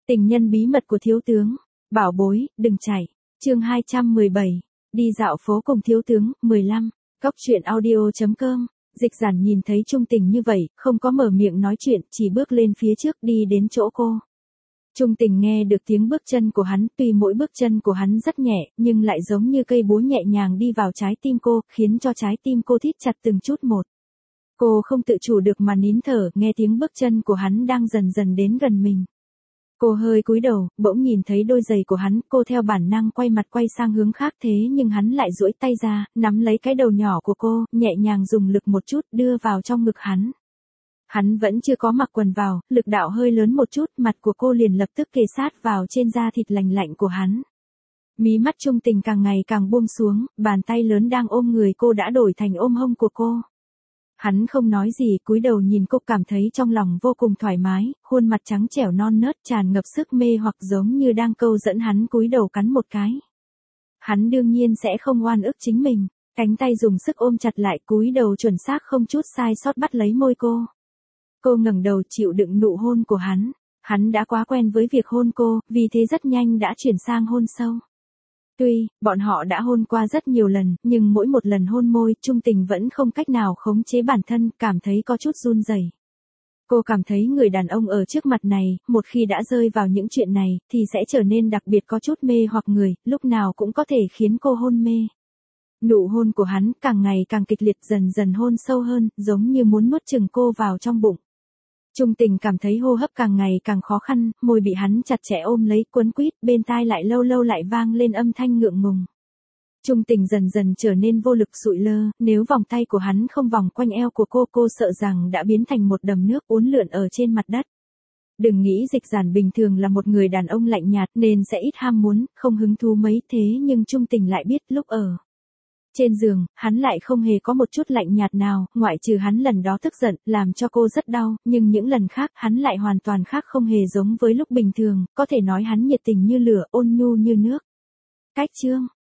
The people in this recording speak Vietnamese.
Tình nhân bí mật của thiếu tướng. Bảo bối, đừng chạy. Chương 217. Đi dạo phố cùng thiếu tướng, 15. Cóc truyện audio.com. Dịch Giản nhìn thấy Trung Tình như vậy, không có mở miệng nói chuyện, chỉ bước lên phía trước đi đến chỗ cô. Trung Tình nghe được tiếng bước chân của hắn, tuy mỗi bước chân của hắn rất nhẹ, nhưng lại giống như cây búa nhẹ nhàng đi vào trái tim cô, khiến cho trái tim cô thít chặt từng chút một. Cô không tự chủ được mà nín thở, nghe tiếng bước chân của hắn đang dần dần đến gần mình. Cô hơi cúi đầu, bỗng nhìn thấy đôi giày của hắn, cô theo bản năng quay mặt quay sang hướng khác thế nhưng hắn lại duỗi tay ra, nắm lấy cái đầu nhỏ của cô, nhẹ nhàng dùng lực một chút đưa vào trong ngực hắn. Hắn vẫn chưa có mặc quần vào, lực đạo hơi lớn một chút, mặt của cô liền lập tức kề sát vào trên da thịt lành lạnh của hắn. Mí mắt Trung Tình càng ngày càng buông xuống, bàn tay lớn đang ôm người cô đã đổi thành ôm hông của cô. Hắn không nói gì, cúi đầu nhìn cô, cảm thấy trong lòng vô cùng thoải mái, khuôn mặt trắng trẻo non nớt tràn ngập sức mê hoặc giống như đang câu dẫn hắn cúi đầu cắn một cái. Hắn đương nhiên sẽ không oan ức chính mình, cánh tay dùng sức ôm chặt lại, cúi đầu chuẩn xác không chút sai sót bắt lấy môi cô. Cô ngẩng đầu chịu đựng nụ hôn của hắn. Hắn đã quá quen với việc hôn cô, vì thế rất nhanh đã chuyển sang hôn sâu. Tuy, bọn họ đã hôn qua rất nhiều lần, nhưng mỗi một lần hôn môi, Trung Tình vẫn không cách nào khống chế bản thân, cảm thấy có chút run rẩy. Cô cảm thấy người đàn ông ở trước mặt này, một khi đã rơi vào những chuyện này, thì sẽ trở nên đặc biệt có chút mê hoặc người, lúc nào cũng có thể khiến cô hôn mê. Nụ hôn của hắn càng ngày càng kịch liệt, dần dần hôn sâu hơn, giống như muốn nuốt chửng cô vào trong bụng. Trung Tình cảm thấy hô hấp càng ngày càng khó khăn, môi bị hắn chặt chẽ ôm lấy, quấn quýt, bên tai lại lâu lâu lại vang lên âm thanh ngượng ngùng. Trung Tình dần dần trở nên vô lực sụi lơ, nếu vòng tay của hắn không vòng quanh eo của cô sợ rằng đã biến thành một đầm nước uốn lượn ở trên mặt đất. Đừng nghĩ Dịch Giản bình thường là một người đàn ông lạnh nhạt nên sẽ ít ham muốn, không hứng thú mấy, thế nhưng Trung Tình lại biết lúc ở trên giường, hắn lại không hề có một chút lạnh nhạt nào, ngoại trừ hắn lần đó tức giận, làm cho cô rất đau, nhưng những lần khác, hắn lại hoàn toàn khác, không hề giống với lúc bình thường, có thể nói hắn nhiệt tình như lửa, ôn nhu như nước. Cách chương